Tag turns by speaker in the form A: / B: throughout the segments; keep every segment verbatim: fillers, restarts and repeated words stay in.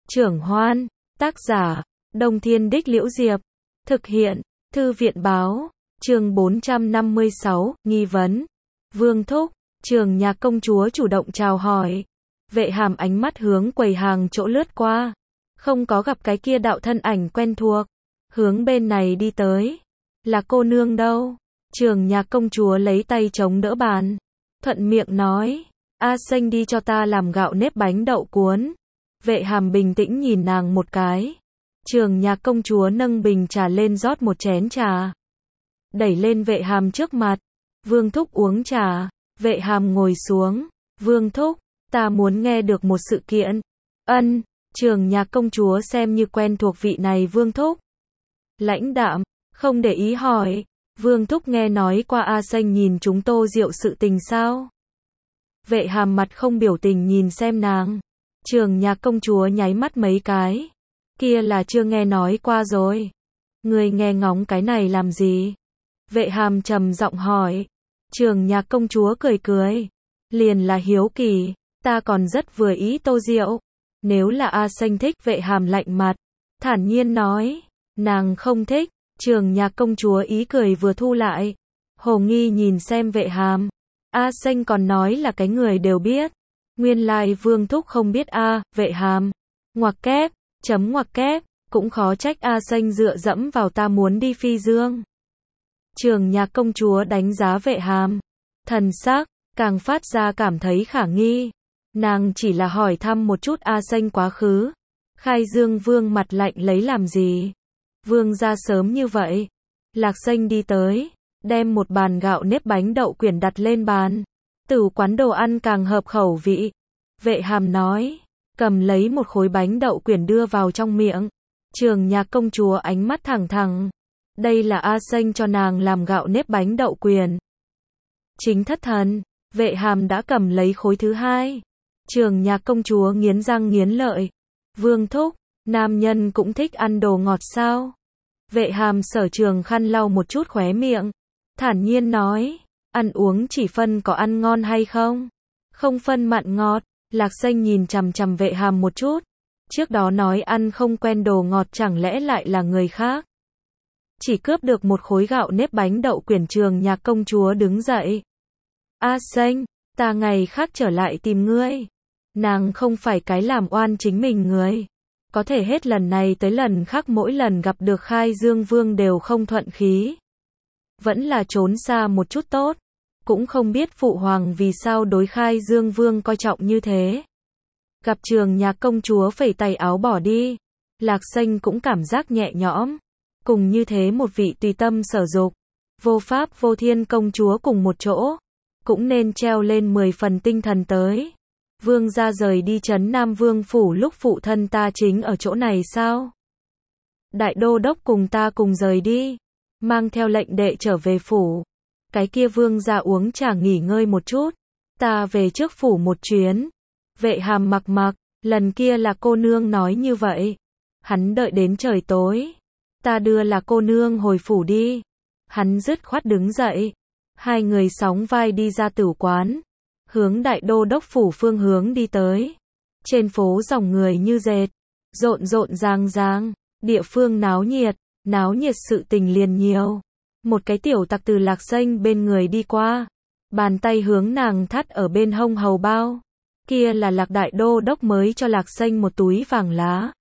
A: Trưởng Hoan, tác giả, Đông Thiên Đích Liễu Diệp, thực hiện, Thư viện Báo, chương bốn trăm năm mươi sáu, nghi vấn. Vương thúc, Trường Nhạc công chúa chủ động chào hỏi. Vệ Hàm ánh mắt hướng quầy hàng chỗ lướt qua, không có gặp cái kia đạo thân ảnh quen thuộc, hướng bên này đi tới. Là cô nương đâu? Trường Nhạc công chúa lấy tay chống đỡ bàn, thuận miệng nói, A Xanh đi cho ta làm gạo nếp bánh đậu cuốn. Vệ Hàm bình tĩnh nhìn nàng một cái. Trường Nhạc công chúa nâng bình trà lên rót một chén trà, đẩy lên Vệ Hàm trước mặt. Vương thúc uống trà. Vệ Hàm ngồi xuống. Vương thúc, ta muốn nghe được một sự kiện. Ân. Trường Nhạc công chúa xem như quen thuộc vị này Vương thúc. Lãnh đạm, không để ý hỏi, Vương thúc nghe nói qua A Xanh nhìn chúng Tô Diệu sự tình sao? Vệ Hàm mặt không biểu tình nhìn xem nàng. Trường Nhạc công chúa nháy mắt mấy cái. Kia là chưa nghe nói qua rồi. Người nghe ngóng cái này làm gì? Vệ Hàm trầm giọng hỏi. Trường Nhạc công chúa cười cười. Liền là hiếu kỳ, ta còn rất vừa ý Tô Diệu. Nếu là A Xanh thích, Vệ Hàm lạnh mặt, thản nhiên nói. Nàng không thích. Trường Nhạc công chúa ý cười vừa thu lại. Hồ nghi nhìn xem Vệ Hàm. A Xanh còn nói là cái người đều biết. Nguyên lai Vương thúc không biết a. Vệ Hàm. Ngoặc kép, chấm ngoặc kép, cũng khó trách A Xanh dựa dẫm vào ta muốn đi phi dương. Trường Nhạc công chúa đánh giá Vệ Hàm, thần sắc càng phát ra cảm thấy khả nghi. Nàng chỉ là hỏi thăm một chút A Xanh quá khứ. Khai Dương Vương mặt lạnh lấy làm gì? Vương ra sớm như vậy. Lạc Xanh đi tới, đem một bàn gạo nếp bánh đậu quyển đặt lên bàn. Tử quán đồ ăn càng hợp khẩu vị. Vệ Hàm nói, cầm lấy một khối bánh đậu quyển đưa vào trong miệng. Trường Nhạc công chúa ánh mắt thẳng thẳng. Đây là A Xanh cho nàng làm gạo nếp bánh đậu quyển. Chính thất thần. Vệ Hàm đã cầm lấy khối thứ hai. Trường Nhạc công chúa nghiến răng nghiến lợi. Vương thúc, nam nhân cũng thích ăn đồ ngọt sao? Vệ Hàm sở trường khăn lau một chút khóe miệng, thản nhiên nói, ăn uống chỉ phân có ăn ngon hay không, không phân mặn ngọt. Lạc Xanh nhìn chằm chằm Vệ Hàm một chút, trước đó nói ăn không quen đồ ngọt chẳng lẽ lại là người khác. Chỉ cướp được một khối gạo nếp bánh đậu quyển. Trường Nhạc công chúa đứng dậy. A Xanh, ta ngày khác trở lại tìm ngươi. Nàng không phải cái làm oan chính mình người. Có thể hết lần này tới lần khác mỗi lần gặp được Khai Dương Vương đều không thuận khí. Vẫn là trốn xa một chút tốt. Cũng không biết phụ hoàng vì sao đối Khai Dương Vương coi trọng như thế. Gặp Trường Nhạc công chúa phẩy tay áo bỏ đi. Lạc Xanh cũng cảm giác nhẹ nhõm. Cùng như thế một vị tùy tâm sở dục, vô pháp vô thiên công chúa cùng một chỗ, cũng nên treo lên mười phần tinh thần tới. Vương gia rời đi trấn Nam Vương phủ lúc phụ thân ta chính ở chỗ này sao? Đại đô đốc cùng ta cùng rời đi, mang theo lệnh đệ trở về phủ. Cái kia Vương gia uống trà nghỉ ngơi một chút, ta về trước phủ một chuyến. Vệ Hàm mặc mặc, lần kia là cô nương nói như vậy. Hắn đợi đến trời tối, ta đưa là cô nương hồi phủ đi. Hắn dứt khoát đứng dậy. Hai người sóng vai đi ra tử quán, hướng đại đô đốc phủ phương hướng đi tới. Trên phố dòng người như dệt, rộn rộn ràng ràng, địa phương náo nhiệt, náo nhiệt sự tình liền nhiều. Một cái tiểu tặc từ Lạc Xanh bên người đi qua, bàn tay hướng nàng thắt ở bên hông hầu bao. Kia là Lạc đại đô đốc mới cho Lạc Xanh một túi vàng lá.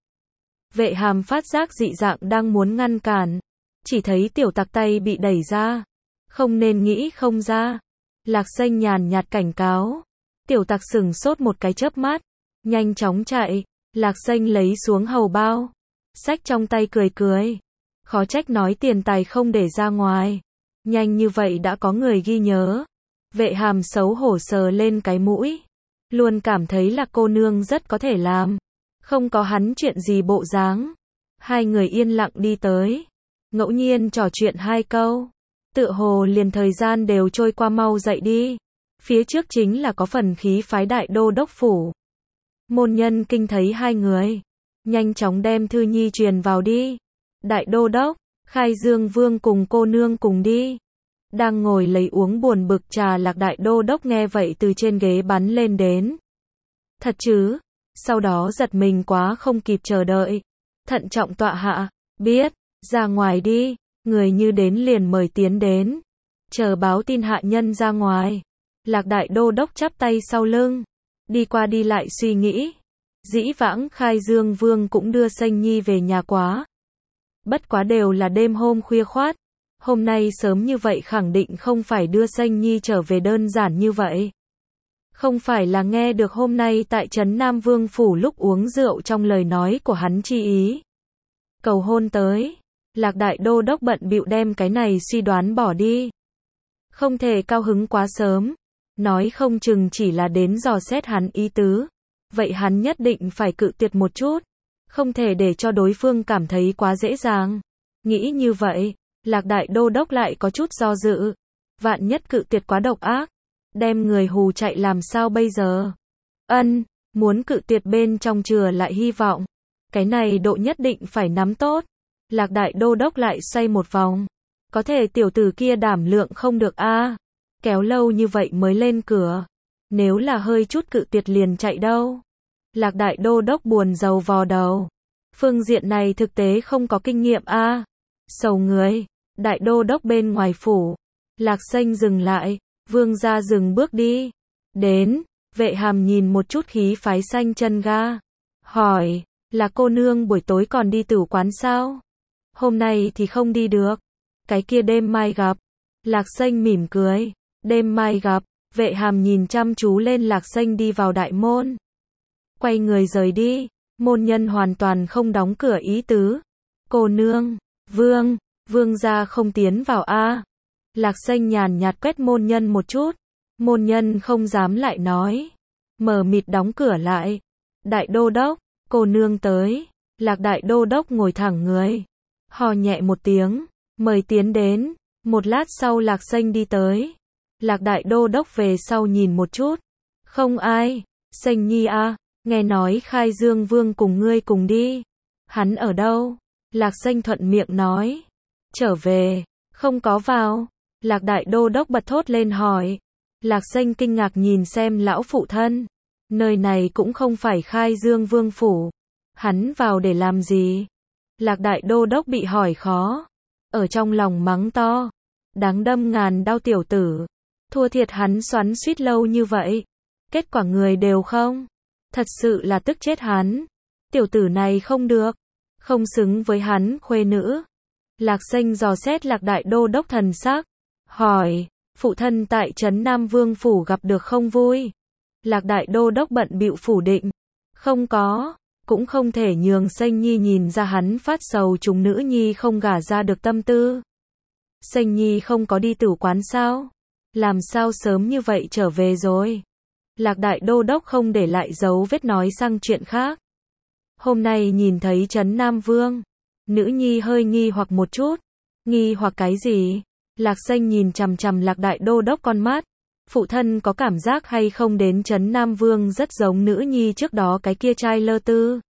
A: Vệ Hàm phát giác dị dạng đang muốn ngăn cản, chỉ thấy tiểu tặc tay bị đẩy ra. Không nên nghĩ không ra. Lạc Xanh nhàn nhạt cảnh cáo. Tiểu tặc sừng sốt một cái chớp mắt, nhanh chóng chạy. Lạc Xanh lấy xuống hầu bao, xách trong tay cười cười. Khó trách nói tiền tài không để ra ngoài. Nhanh như vậy đã có người ghi nhớ. Vệ Hàm xấu hổ sờ lên cái mũi. Luôn cảm thấy là cô nương rất có thể làm. Không có hắn chuyện gì bộ dáng. Hai người yên lặng đi tới. Ngẫu nhiên trò chuyện hai câu. Tựa hồ liền thời gian đều trôi qua mau dậy đi. Phía trước chính là có phần khí phái đại đô đốc phủ. Môn nhân kinh thấy hai người, nhanh chóng đem thư nhi truyền vào đi. Đại đô đốc, Khai Dương Vương cùng cô nương cùng đi. Đang ngồi lấy uống buồn bực trà Lạc đại đô đốc nghe vậy từ trên ghế bắn lên đến. Thật chứ? sau đó giật mình quá không kịp chờ đợi. Thận trọng tọa hạ, biết, ra ngoài đi, người như đến liền mời tiến đến. Chờ báo tin hạ nhân ra ngoài. Lạc đại đô đốc chắp tay sau lưng, đi qua đi lại suy nghĩ. Dĩ vãng Khai Dương Vương cũng đưa Sanh Nhi về nhà quá. Bất quá đều là đêm hôm khuya khoát. Hôm nay sớm như vậy khẳng định không phải đưa Sanh Nhi trở về đơn giản như vậy. Không phải là nghe được hôm nay tại Trấn Nam Vương Phủ lúc uống rượu trong lời nói của hắn chi ý. Cầu hôn tới. Lạc đại đô đốc bận bịu đem cái này suy đoán bỏ đi. Không thể cao hứng quá sớm. Nói không chừng chỉ là đến dò xét hắn ý tứ. Vậy hắn nhất định phải cự tuyệt một chút. Không thể để cho đối phương cảm thấy quá dễ dàng. Nghĩ như vậy, Lạc đại đô đốc lại có chút do dự. Vạn nhất cự tuyệt quá độc ác. Đem người hù chạy làm sao bây giờ? Ân, muốn cự tuyệt bên trong chừa lại hy vọng. Cái này độ nhất định phải nắm tốt. Lạc đại đô đốc lại xoay một vòng. Có thể tiểu tử kia đảm lượng không được a à. Kéo lâu như vậy mới lên cửa. Nếu là hơi chút cự tuyệt liền chạy đâu. Lạc đại đô đốc buồn rầu vò đầu. Phương diện này thực tế không có kinh nghiệm a à. Sầu người. Đại đô đốc bên ngoài phủ. Lạc Sanh dừng lại. Vương gia dừng bước đi. Đến. Vệ hàm nhìn một chút khí phái xanh chân ga. Hỏi. Là cô nương buổi tối còn đi tửu quán sao? Hôm nay thì không đi được. Cái kia đêm mai gặp. Lạc Sanh mỉm cười. Đêm mai gặp. Vệ hàm nhìn chăm chú lên Lạc Sanh đi vào đại môn. Quay người rời đi. Môn nhân hoàn toàn không đóng cửa ý tứ. Cô nương. Vương. Vương gia không tiến vào a à. Lạc Sanh nhàn nhạt quét môn nhân một chút. Môn nhân không dám lại nói. Mờ mịt đóng cửa lại. Đại đô đốc. Cô nương tới. Lạc đại đô đốc ngồi thẳng người. Hò nhẹ một tiếng. Mời tiến đến. Một lát sau Lạc Sanh đi tới. Lạc đại đô đốc về sau nhìn một chút. Không ai. Sanh Nhi a à, nghe nói Khai Dương Vương cùng ngươi cùng đi. Hắn ở đâu? Lạc Sanh thuận miệng nói. Trở về. Không có vào. Lạc đại đô đốc bật thốt lên hỏi. Lạc Sanh kinh ngạc nhìn xem lão phụ thân. Nơi này cũng không phải Khai Dương Vương phủ. Hắn vào để làm gì? Lạc đại đô đốc bị hỏi khó. Ở trong lòng mắng to. Đáng đâm ngàn đau tiểu tử. Thua thiệt hắn xoắn suýt lâu như vậy. Kết quả người đều không. Thật sự là tức chết hắn. Tiểu tử này không được. Không xứng với hắn khuê nữ. Lạc Sanh dò xét Lạc đại đô đốc thần sắc. Hỏi. Phụ thân tại Trấn Nam Vương phủ gặp được không vui? Lạc đại đô đốc bận bịu phủ định. Không có. Cũng không thể nhường Sanh Nhi nhìn ra hắn phát sầu chúng nữ nhi không gả ra được tâm tư. Sanh Nhi không có đi tửu quán sao? Làm sao sớm như vậy trở về rồi? Lạc đại đô đốc không để lại dấu vết nói sang chuyện khác. Hôm nay nhìn thấy Trấn Nam Vương. Nữ nhi hơi nghi hoặc một chút. Nghi hoặc cái gì? Lạc Sanh nhìn chằm chằm Lạc đại đô đốc con mắt. Phụ thân có cảm giác hay không đến Trấn Nam Vương rất giống nữ nhi trước đó cái kia trai lơ tư.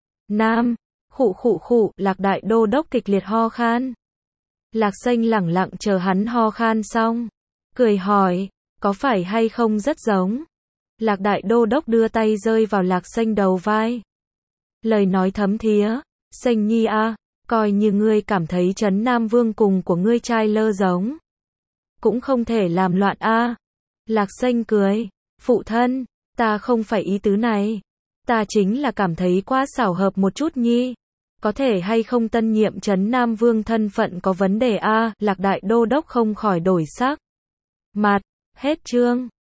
A: Nam. Khụ khụ khụ. Lạc đại đô đốc kịch liệt ho khan. Lạc Sanh lẳng lặng chờ hắn ho khan xong. Cười hỏi. Có phải hay không rất giống? Lạc đại đô đốc đưa tay rơi vào Lạc Sanh đầu vai. Lời nói thấm thía. Sanh Nhi a à, coi như ngươi cảm thấy Trấn Nam Vương cùng của ngươi trai lơ giống. Cũng không thể làm loạn a à. Lạc Sanh cười. Phụ thân, ta không phải ý tứ này. Ta chính là cảm thấy quá xảo hợp một chút nhi. Có thể hay không tân nhiệm Trấn Nam Vương thân phận có vấn đề a à. Lạc đại đô đốc không khỏi đổi sắc. Mặt, hết chương.